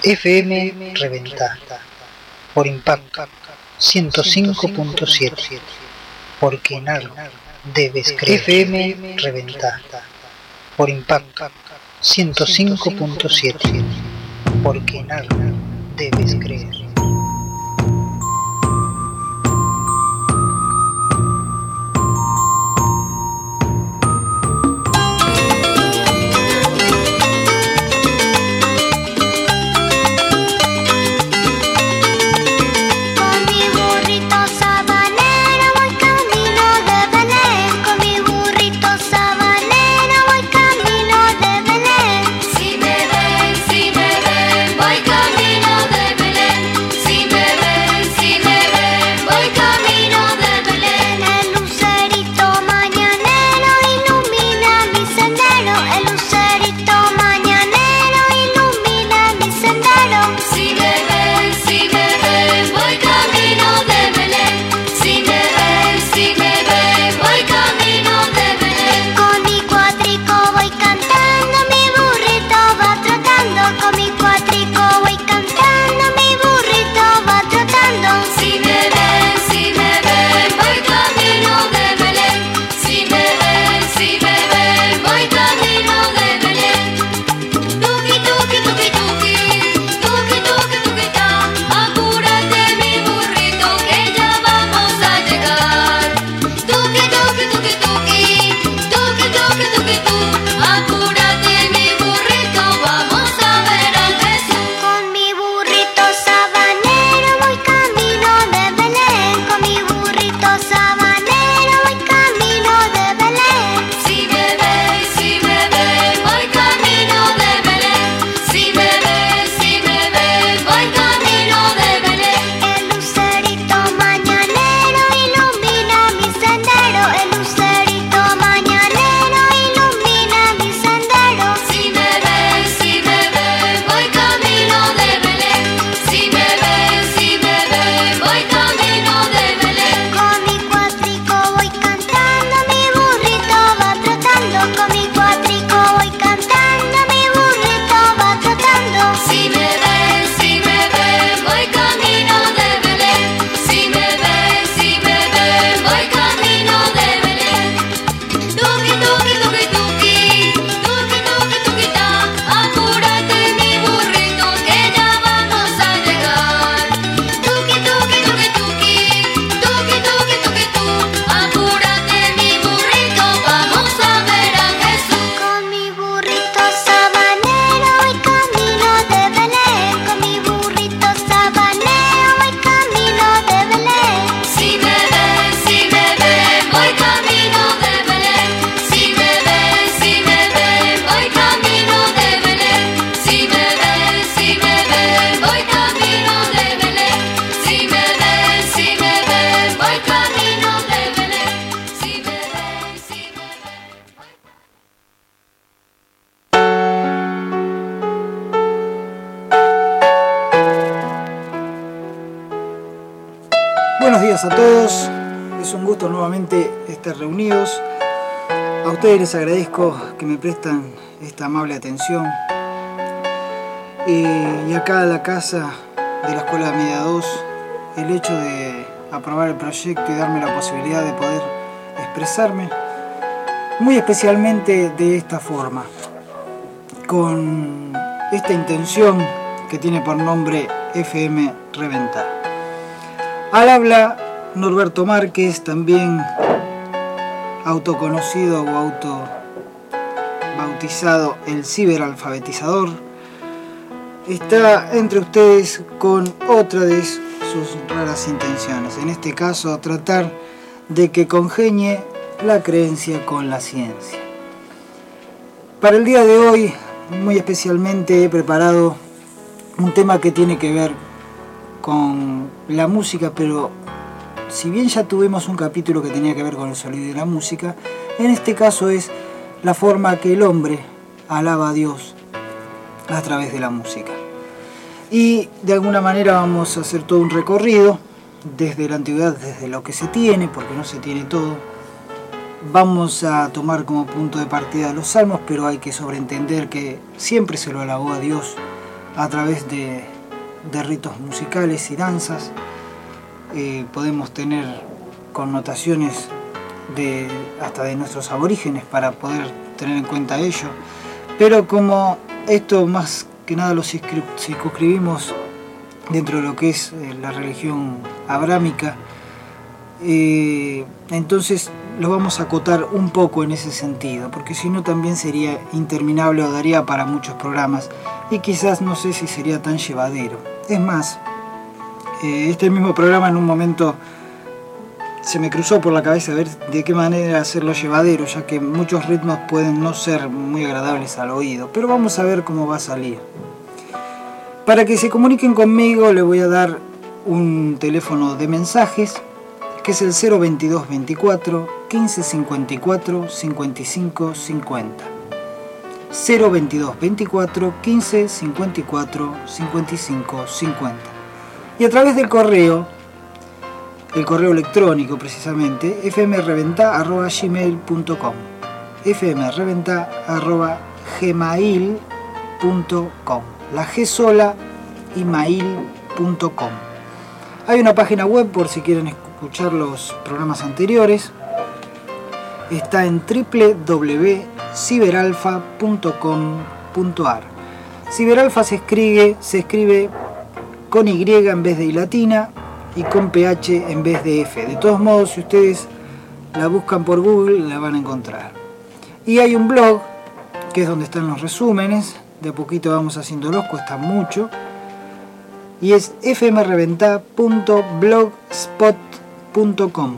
FM Reventá por Impacto 105.7, porque en algo debes creer. FM Reventá por Impacto 105.7, porque en algo debes creer. A todos, es un gusto nuevamente estar reunidos. A ustedes les agradezco que me prestan esta amable atención. Y acá a la casa de la Escuela de Media 2, el hecho de aprobar el proyecto y darme la posibilidad de poder expresarme, muy especialmente de esta forma, con esta intención que tiene por nombre FM Reventá. Al habla Norberto Márquez, también autoconocido o autobautizado el ciberalfabetizador, está entre ustedes con otra de sus raras intenciones, en este caso tratar de que congenie la creencia con la ciencia. Para el día de hoy, muy especialmente he preparado un tema que tiene que ver con la música, pero si bien ya tuvimos un capítulo que tenía que ver con el sonido de la música, en este caso es la forma que el hombre alaba a Dios a través de la música. Y de alguna manera vamos a hacer todo un recorrido desde la antigüedad, desde lo que se tiene, porque no se tiene todo. Vamos a tomar como punto de partida los salmos, pero hay que sobreentender que siempre se lo alabó a Dios a través de ritos musicales y danzas. Podemos tener connotaciones hasta de nuestros aborígenes para poder tener en cuenta ello, pero como esto más que nada lo circunscribimos dentro de lo que es la religión abrámica, entonces lo vamos a acotar un poco en ese sentido, porque si no también sería interminable o daría para muchos programas y quizás no sé si sería tan llevadero. Es más, este mismo programa en un momento se me cruzó por la cabeza ver de qué manera hacerlo llevadero, ya que muchos ritmos pueden no ser muy agradables al oído, pero vamos a ver cómo va a salir. Para que se comuniquen conmigo les voy a dar un teléfono de mensajes, que es el 022 24 15 54 55 50. 022 24 15 54 55 50. Y a través del correo, el correo electrónico precisamente, fmreventa@gmail.com, fmreventa@gmail.com, la G sola y mail.com. Hay una página web por si quieren escuchar los programas anteriores. Está en www.ciberalfa.com.ar. Ciberalfa se escribe con Y en vez de I latina y con PH en vez de F. De todos modos, si ustedes la buscan por Google, la van a encontrar. Y hay un blog, que es donde están los resúmenes. De a poquito vamos haciéndolos, cuesta mucho. Y es fmreventa.blogspot.com.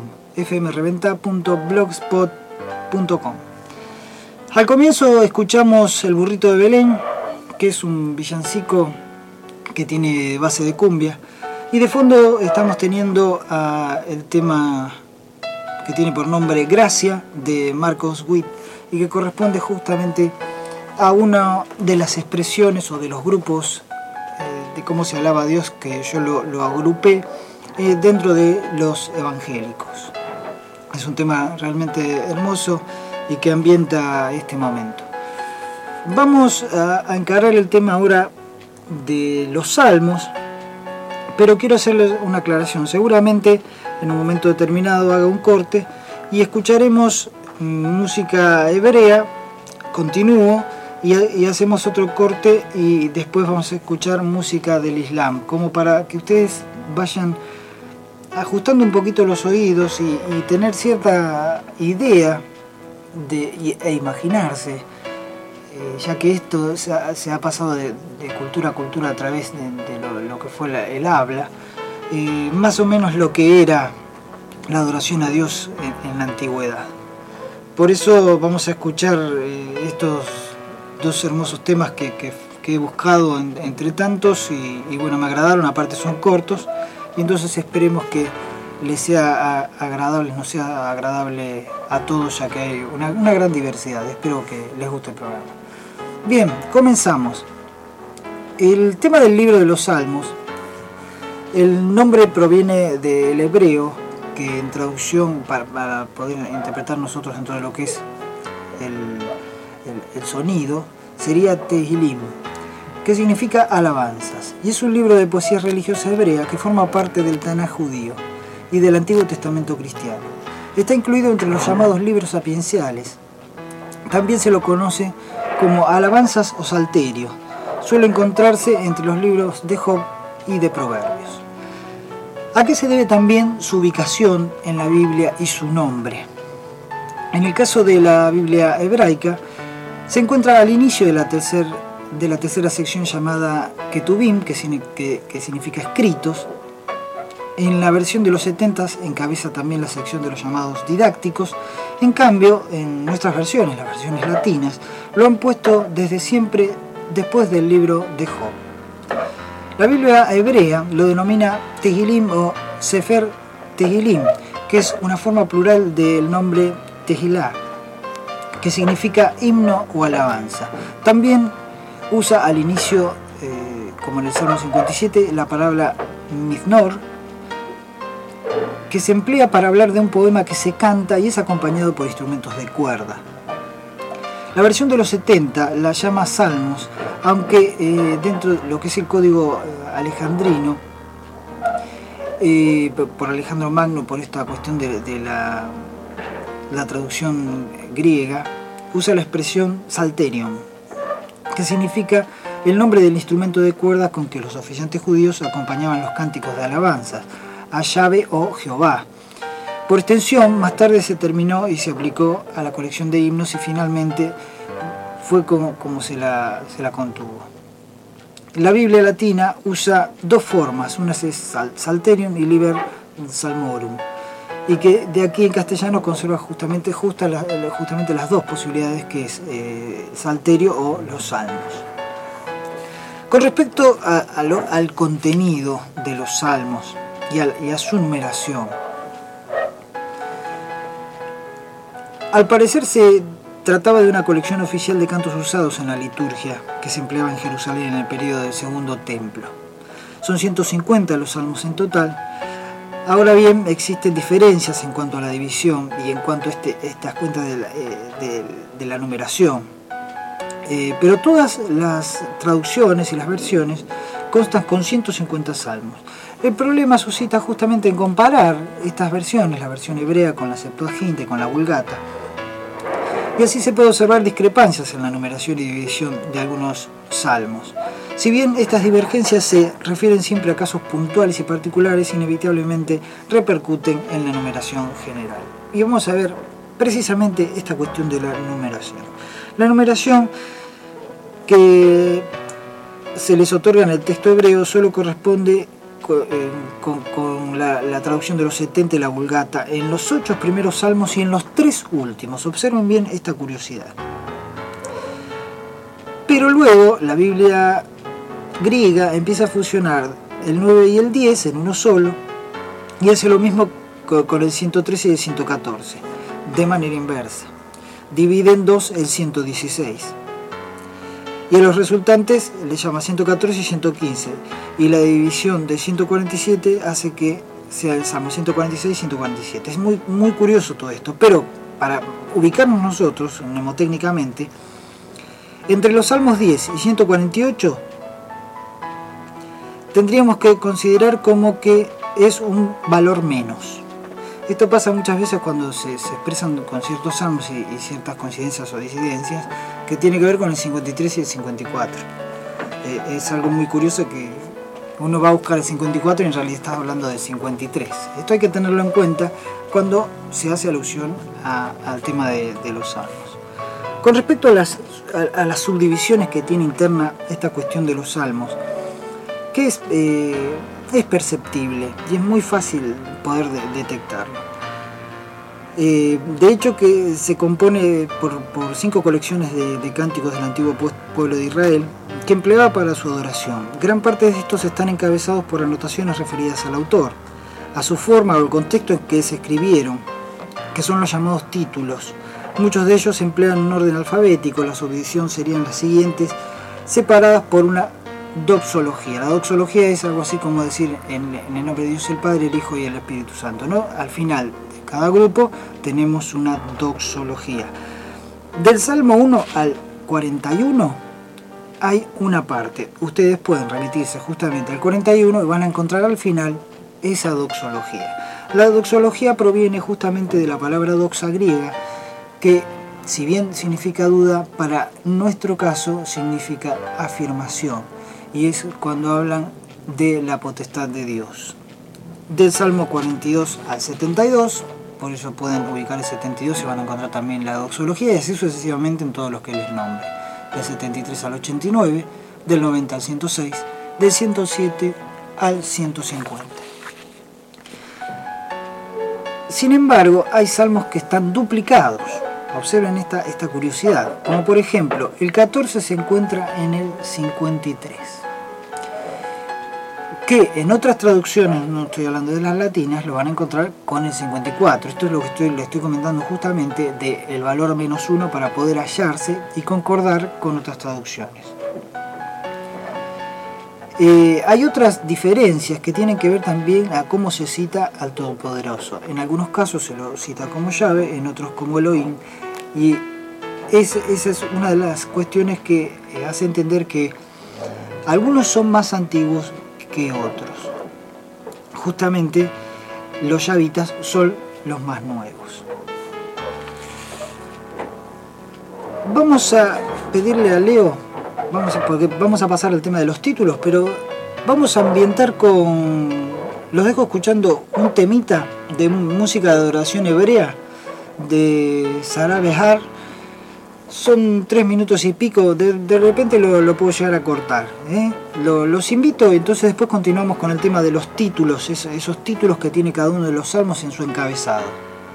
fmreventa.blogspot.com. Al comienzo escuchamos El burrito de Belén, que es un villancico que tiene base de cumbia, y de fondo estamos teniendo el tema que tiene por nombre Gracia, de Marcos Witt, y que corresponde justamente a una de las expresiones o de los grupos de cómo se alaba a Dios, que yo lo agrupé dentro de los evangélicos. Es un tema realmente hermoso y que ambienta este momento. Vamos a encarar el tema ahora de los salmos, pero quiero hacerles una aclaración. Seguramente en un momento determinado haga un corte y escucharemos música hebrea, continúo, y hacemos otro corte y después vamos a escuchar música del Islam, como para que ustedes vayan ajustando un poquito los oídos y tener cierta idea e imaginarse, ya que esto se ha pasado de cultura a cultura a través de lo que fue el habla, más o menos lo que era la adoración a Dios en la antigüedad. Por eso vamos a escuchar estos dos hermosos temas que he buscado entre tantos y bueno, me agradaron, aparte son cortos, y entonces esperemos que les sea agradable, no sea agradable a todos, ya que hay una gran diversidad. Espero que les guste el programa. Bien, comenzamos. El tema del libro de los Salmos, el nombre proviene del hebreo, que en traducción, para poder interpretar nosotros dentro de lo que es el sonido, sería Tehilim, que significa alabanzas, y es un libro de poesía religiosa hebrea que forma parte del Tanaj judío y del Antiguo Testamento cristiano. Está incluido entre los llamados libros sapienciales. También se lo conoce como alabanzas o salterio. Suele encontrarse entre los libros de Job y de Proverbios. ¿A qué se debe también su ubicación en la Biblia y su nombre? En el caso de la Biblia hebraica, se encuentra al inicio de la tercera sección llamada Ketubim, que significa escritos. En la versión de los 70 encabeza también la sección de los llamados didácticos. En cambio, en nuestras versiones, las versiones latinas, lo han puesto desde siempre después del libro de Job. La Biblia hebrea lo denomina Tehilim o Sefer Tehilim, que es una forma plural del nombre Tehilá, que significa himno o alabanza. También usa al inicio, como en el Salmo 57, la palabra miznor, que se emplea para hablar de un poema que se canta y es acompañado por instrumentos de cuerda. La versión de los 70 la llama Salmos, aunque dentro de lo que es el código alejandrino, por Alejandro Magno, por esta cuestión de la traducción griega, usa la expresión Psalterion, que significa el nombre del instrumento de cuerdas con que los oficiantes judíos acompañaban los cánticos de alabanza a Yahvé o Jehová. Por extensión, más tarde se terminó y se aplicó a la colección de himnos y finalmente fue como se la contuvo. La Biblia latina usa dos formas, una es Psalterium y Liber Psalmorum, y que de aquí en castellano conserva justamente las dos posibilidades, que es Psalterio o los salmos. Con respecto al contenido de los salmos y a su numeración, al parecer se trataba de una colección oficial de cantos usados en la liturgia que se empleaba en Jerusalén en el periodo del Segundo Templo. Son 150 los salmos en total. Ahora bien, existen diferencias en cuanto a la división y en cuanto a estas cuentas de la numeración. Pero todas las traducciones y las versiones constan con 150 salmos. El problema suscita justamente en comparar estas versiones, la versión hebrea con la Septuaginta y con la Vulgata. Y así se puede observar discrepancias en la numeración y división de algunos salmos. Si bien estas divergencias se refieren siempre a casos puntuales y particulares, inevitablemente repercuten en la numeración general. Y vamos a ver precisamente esta cuestión de la numeración. La numeración que se les otorga en el texto hebreo solo corresponde con la traducción de los 70 y la Vulgata en los 8 primeros salmos y en los 3 últimos. Observen bien esta curiosidad. Pero luego la Biblia griega empieza a fusionar el 9 y el 10 en uno solo y hace lo mismo con el 113 y el 114 de manera inversa. Divide en dos el 116 y a los resultantes le llama 114 y 115, y la división de 147 hace que sea el Salmo 146 y 147. Es muy curioso todo esto, pero para ubicarnos nosotros mnemotécnicamente, entre los Salmos 10 y 148 tendríamos que considerar como que es un valor menos. Esto pasa muchas veces cuando se expresan con ciertos salmos y ciertas coincidencias o disidencias, que tiene que ver con el 53 y el 54. Es algo muy curioso que uno va a buscar el 54 y en realidad está hablando del 53. Esto hay que tenerlo en cuenta cuando se hace alusión al tema de los salmos. Con respecto a las subdivisiones que tiene interna esta cuestión de los salmos, que es perceptible y es muy fácil poder detectarlo. De hecho, que se compone por 5 colecciones de cánticos del antiguo pueblo de Israel que empleaba para su adoración. Gran parte de estos están encabezados por anotaciones referidas al autor, a su forma o el contexto en que se escribieron, que son los llamados títulos. Muchos de ellos se emplean en orden alfabético. La subdivisión serían las siguientes, separadas por una doxología. La doxología es algo así como decir en el nombre de Dios el Padre, el Hijo y el Espíritu Santo, ¿no? Al final de cada grupo tenemos una doxología. Del Salmo 1 al 41 hay una parte. Ustedes pueden remitirse justamente al 41 y van a encontrar al final esa doxología. La doxología proviene justamente de la palabra doxa griega, que si bien significa duda, para nuestro caso significa afirmación. Y es cuando hablan de la potestad de Dios. Del Salmo 42 al 72, por eso pueden ubicar el 72 y van a encontrar también la doxología, y así sucesivamente en todos los que les nombre. Del 73 al 89, del 90 al 106, del 107 al 150. Sin embargo, hay salmos que están duplicados. Observen esta curiosidad. Como por ejemplo, el 14 se encuentra en el 53. Que en otras traducciones, no estoy hablando de las latinas, lo van a encontrar con el 54. Esto es lo que le estoy comentando justamente del valor -1 para poder hallarse y concordar con otras traducciones. Hay otras diferencias que tienen que ver también a cómo se cita al Todopoderoso. En algunos casos se lo cita como Yahvé, en otros como Elohim, y esa es una de las cuestiones que hace entender que algunos son más antiguos que otros. Justamente los yavitas son los más nuevos. Vamos a pedirle a Leo, porque vamos a pasar al tema de los títulos, pero vamos a ambientar los dejo escuchando un temita de música de adoración hebrea de Sarah Behar. Son 3 minutos y pico, de repente lo puedo llegar a cortar, ¿eh? Los invito, entonces después continuamos con el tema de los títulos, esos títulos que tiene cada uno de los salmos en su encabezado.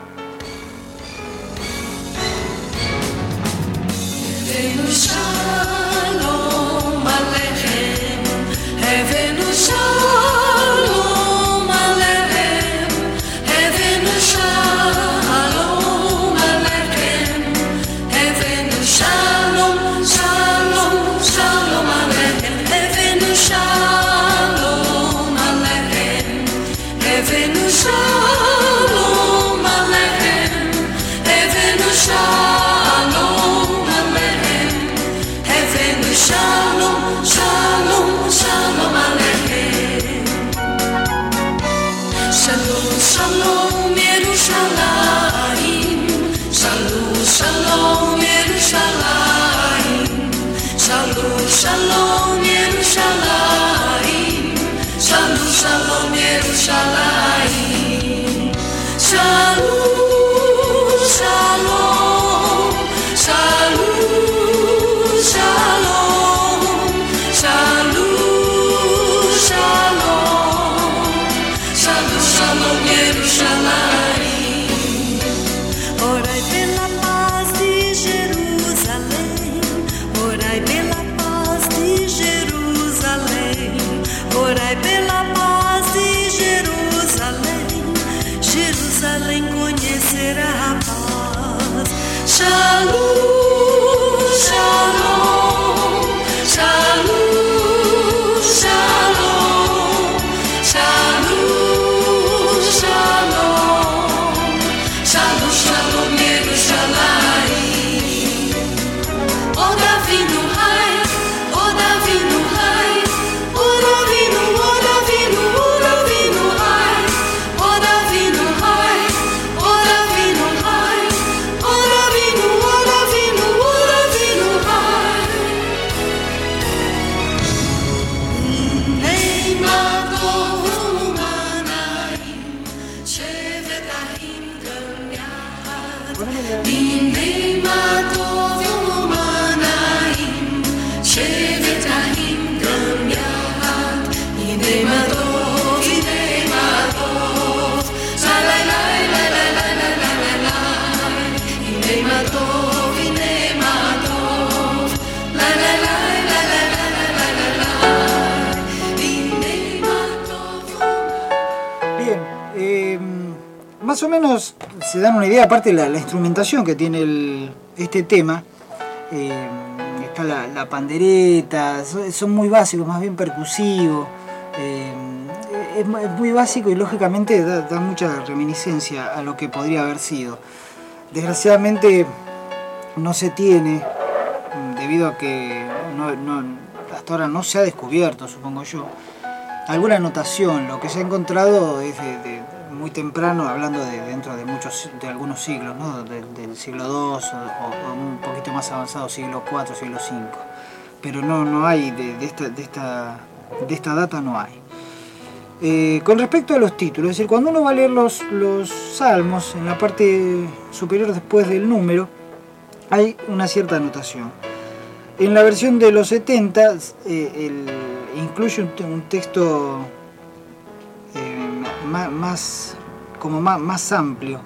Shalom Yerushalayim, Shalom Shalom Yerushalayim, Shalom Shalom, Shalom Shalom, Shalom Shalom, Shalom Shalom Yerushalayim. Orai pela paz de Jerusalém, orai pela paz de Jerusalém, orai pela paz de Jerusalém, Jerusalém conhecerá a paz. Shalom, shalom, shalom, shalom, shalom, shalom, shalom, shalom, Yerushalayim. O Davinu Hai, O Davinu Hai, O Davinu, O Davinu, O Davinu Hai, O Davinu Hai, O Davinu Hai, O Davinu, O Davinu, O Davinu Hai. Nei matov manayim, shevet ahim gam yahad. Nei matov manayim, shevet ahim gam yahad. Nei matov, nei matov, zalai lai lai lai lai lai lai lai lai. Nei matov, nei matov, lai lai lai lai lai lai lai lai lai. Nei matov. Bien, más o menos se dan una idea, aparte la instrumentación que tiene este tema. Está la pandereta, son muy básicos, más bien percusivos. Es muy básico y lógicamente da mucha reminiscencia a lo que podría haber sido. Desgraciadamente no se tiene, debido a que hasta ahora no se ha descubierto, supongo yo, alguna notación. Lo que se ha encontrado es de muy temprano, hablando dentro de algunos siglos, ¿no? del siglo II o un poquito más avanzado, siglo IV, siglo V. Pero no hay, de esta data no hay. Con respecto a los títulos, es decir, cuando uno va a leer los salmos, en la parte superior después del número, hay una cierta anotación. En la versión de los 70 incluye un texto más amplio.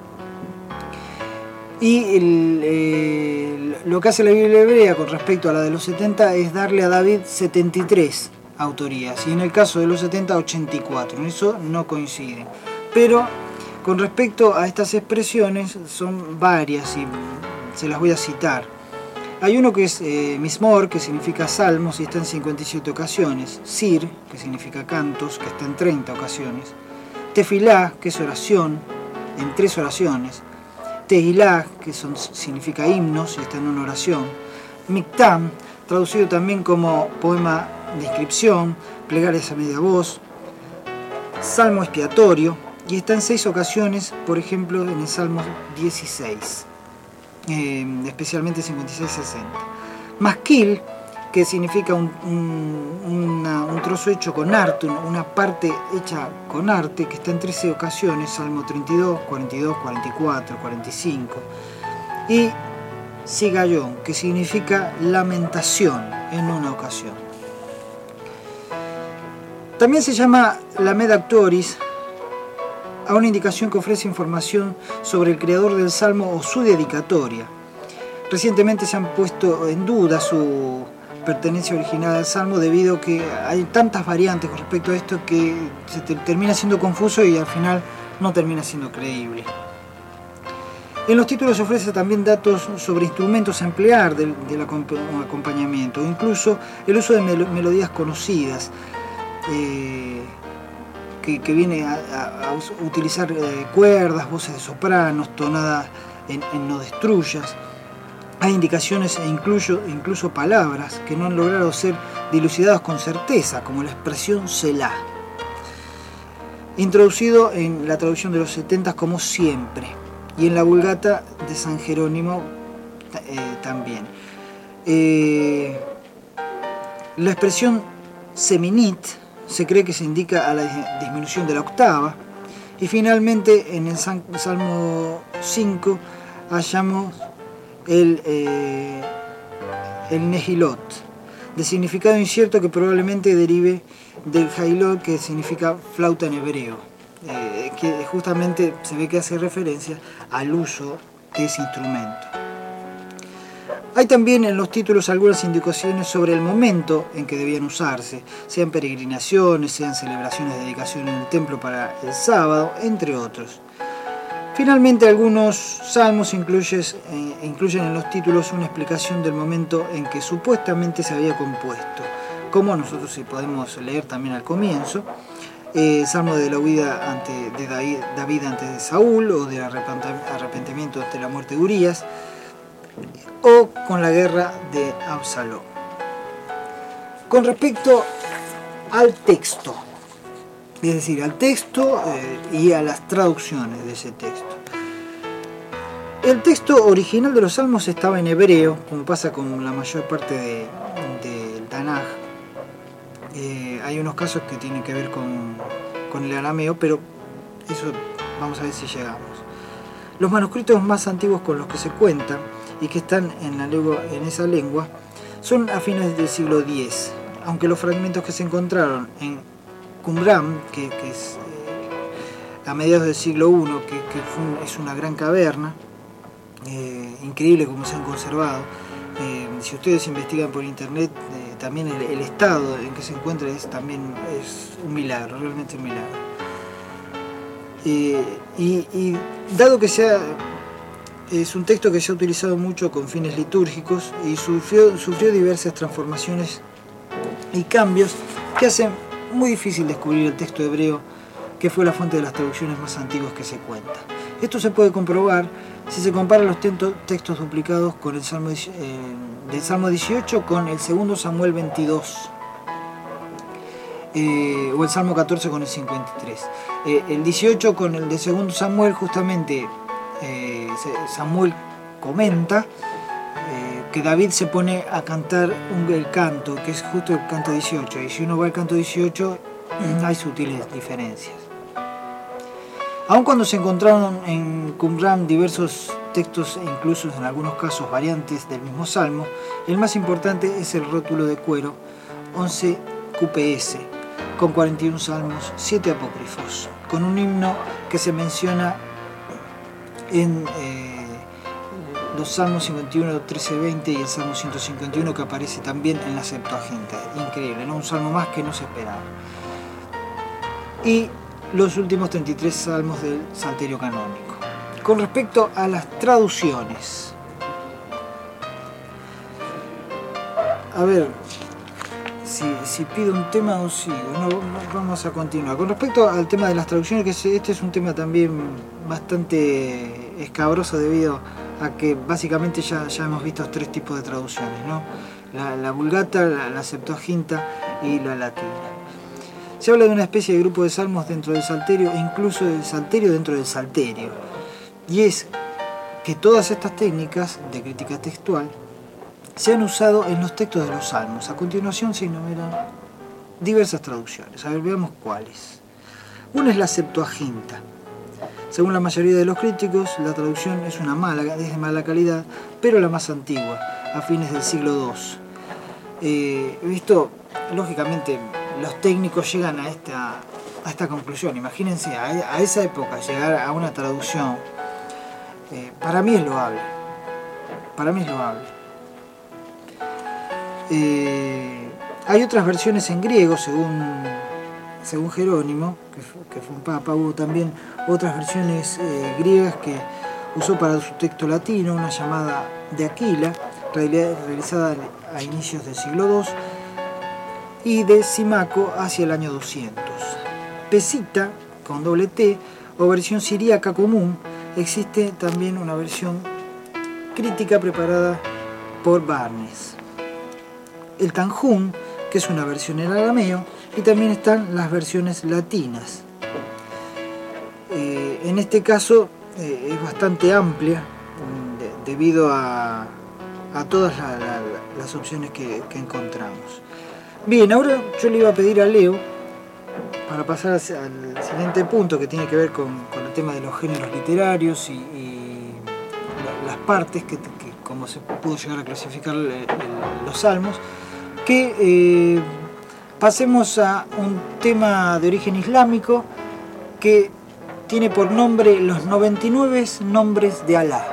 Y lo que hace la Biblia hebrea con respecto a la de los 70 es darle a David 73 autorías, y en el caso de los 70, 84. En eso no coinciden. Pero con respecto a estas expresiones, son varias y se las voy a citar. Hay uno que es Mismor, que significa salmos, y está en 57 ocasiones. Sir, que significa cantos, que está en 30 ocasiones. Tefilá, que es oración, en 3 oraciones. Tehilá, que significa himnos y está en una oración. Miktam, traducido también como poema de inscripción, plegarias a media voz. Salmo expiatorio, y está en 6 ocasiones, por ejemplo en el Salmo 16, especialmente 56-60. Maskil, que significa un trozo hecho con arte, una parte hecha con arte, que está en 13 ocasiones, Salmo 32, 42, 44, 45. Y Sigayón, que significa lamentación, en una ocasión. También se llama Lamed Actoris a una indicación que ofrece información sobre el creador del salmo o su dedicatoria. Recientemente se han puesto en duda su pertenencia original al salmo debido a que hay tantas variantes con respecto a esto que se termina siendo confuso y al final no termina siendo creíble. En los títulos se ofrece también datos sobre instrumentos a emplear del acompañamiento, incluso el uso de melodías conocidas, que viene a utilizar cuerdas, voces de sopranos, tonadas en no destruyas. Hay indicaciones e incluso palabras que no han logrado ser dilucidadas con certeza, como la expresión Selah, introducido en la traducción de los 70 como siempre, y en la Vulgata de San Jerónimo también. La expresión Seminit se cree que se indica a la disminución de la octava, y finalmente en el Salmo 5 hallamos el Nehilot, de significado incierto que probablemente derive del Hailot, que significa flauta en hebreo, que justamente se ve que hace referencia al uso de ese instrumento. Hay también en los títulos algunas indicaciones sobre el momento en que debían usarse, sean peregrinaciones, sean celebraciones de dedicación en el templo para el sábado, entre otros. Finalmente, algunos salmos incluyen en los títulos una explicación del momento en que supuestamente se había compuesto, como nosotros sí podemos leer también al comienzo, Salmo de la huida de David antes de Saúl, o del arrepentimiento ante la muerte de Urías, o con la guerra de Absalón. Con respecto al texto, es decir, al texto y a las traducciones de ese texto. El texto original de los salmos estaba en hebreo, como pasa con la mayor parte del Tanaj. Hay unos casos que tienen que ver con el arameo, pero eso vamos a ver si llegamos. Los manuscritos más antiguos con los que se cuentan y que están en esa lengua son a fines del siglo X, aunque los fragmentos que se encontraron en Qumran, que es a mediados del siglo I, es una gran caverna, increíble como se han conservado. Si ustedes investigan por internet, también el estado en que se encuentra es un milagro, realmente un milagro. Y dado que es un texto que se ha utilizado mucho con fines litúrgicos y sufrió diversas transformaciones y cambios que hacen muy difícil descubrir el texto hebreo, que fue la fuente de las traducciones más antiguas que se cuentan. Esto se puede comprobar si se compara los textos duplicados con el Salmo del Salmo 18 con el 2 Samuel 22, o el Salmo 14 con el 53. El 18 con el de 2 Samuel, justamente Samuel comenta que David se pone a cantar el canto, que es justo el canto 18, y si uno va al canto 18 hay sutiles diferencias. Aun cuando se encontraron en Qumran diversos textos e incluso en algunos casos variantes del mismo salmo, el más importante es el rótulo de cuero 11 QPS, con 41 salmos, 7 apócrifos, con un himno que se menciona en los Salmos 51, 13, 20 y el Salmo 151, que aparece también en la Septuaginta. Increíble, ¿no? Un salmo más que no se esperaba. Y los últimos 33 salmos del Salterio Canónico. Con respecto a las traducciones, a ver, si pido un tema o sigo. No, vamos a continuar. Con respecto al tema de las traducciones, que este es un tema también bastante escabroso debido a que básicamente ya hemos visto 3 tipos de traducciones, ¿no? La Vulgata, la Septuaginta y la Latina. Se habla de una especie de grupo de salmos dentro del Salterio e incluso del Salterio dentro del Salterio. Y es que todas estas técnicas de crítica textual se han usado en los textos de los salmos. A continuación se enumeran diversas traducciones. A ver, veamos cuáles. Una es la Septuaginta. Según la mayoría de los críticos, la traducción es de mala calidad, pero la más antigua, a fines del siglo II. Visto, lógicamente, los técnicos llegan a esta conclusión. Imagínense, a esa época llegar a una traducción, para mí es loable. Hay otras versiones en griego, según Jerónimo, que fue un papa. Hubo también otras versiones griegas que usó para su texto latino, una llamada de Aquila, realizada a inicios del siglo II, y de Simaco hacia el año 200. Pesita, con doble T, o versión siríaca común. Existe también una versión crítica preparada por Barnes. El Tanjún, que es una versión en arameo, y también están las versiones latinas. En este caso es bastante amplia debido a todas las opciones que encontramos. Bien, ahora yo le iba a pedir a Leo, para pasar al siguiente punto que tiene que ver con el tema de los géneros literarios y las partes que como se pudo llegar a clasificar los salmos, que pasemos a un tema de origen islámico que tiene por nombre los 99 nombres de Alá.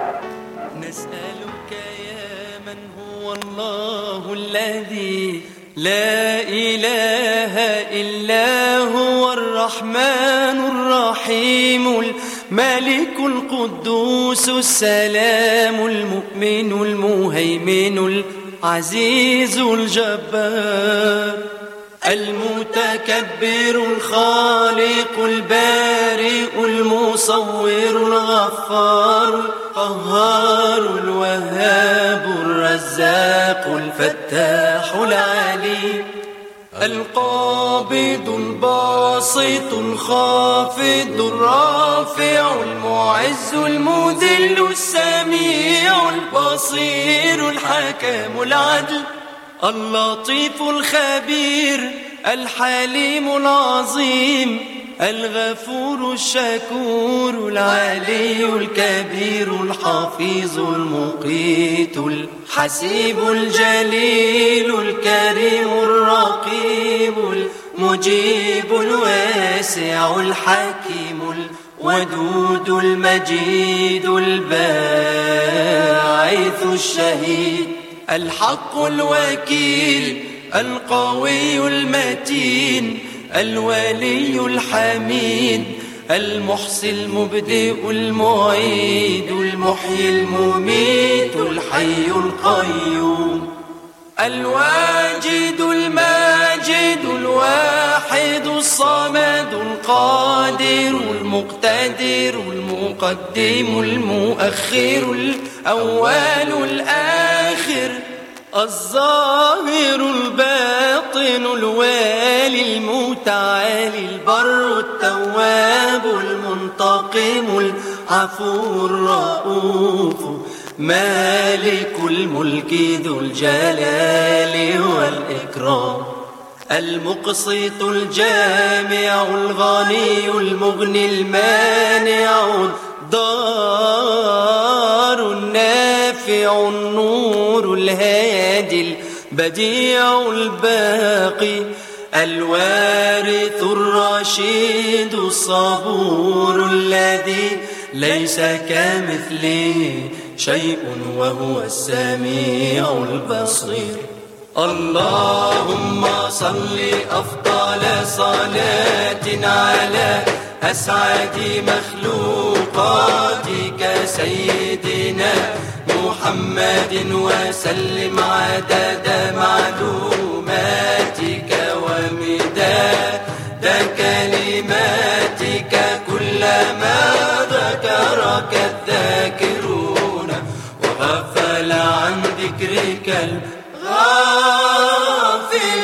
لا إله إلا هو الرحمن الرحيم الملك القدوس السلام المؤمن المهيمن العزيز الجبار المتكبر الخالق البارئ المصور الغفار القهار الوهاب الرزاق الفتاح العليم القابض الباسط الخافض الرافع المعز المذل السميع البصير الحكم العدل اللطيف الخبير الحليم العظيم الغفور الشكور العلي الكبير الحفيظ المقيت الحسيب الجليل الكريم الرقيب المجيب الواسع الحكيم الودود المجيد الباعث الشهيد الحق الوكيل القوي المتين الولي الحميد المحصي المبدئ المعيد المحيي المميت الحي القيوم الواجد الماجد الواحد الصمد القادر المقتدر المقدم المؤخر الأول الآخر الظاهر الباطن الوالي المتعالي البر التواب المنتقم العفو الرؤوف مالك الملك ذو الجلال والإكرام المقسط الجامع الغني المغني المانع الضار النافع النور الهادي البديع الباقي الوارث الرشيد الصبور الذي ليس كمثله شيء وهو السميع البصير اللهم صل أفضل صلاة على أسعد مخلوقاتك سيدنا محمد وسلم عدد معلوماتك آياتك ومداد كلماتك كلما ذكرك الذاكرون وغفل عن ذكرك الغافلون.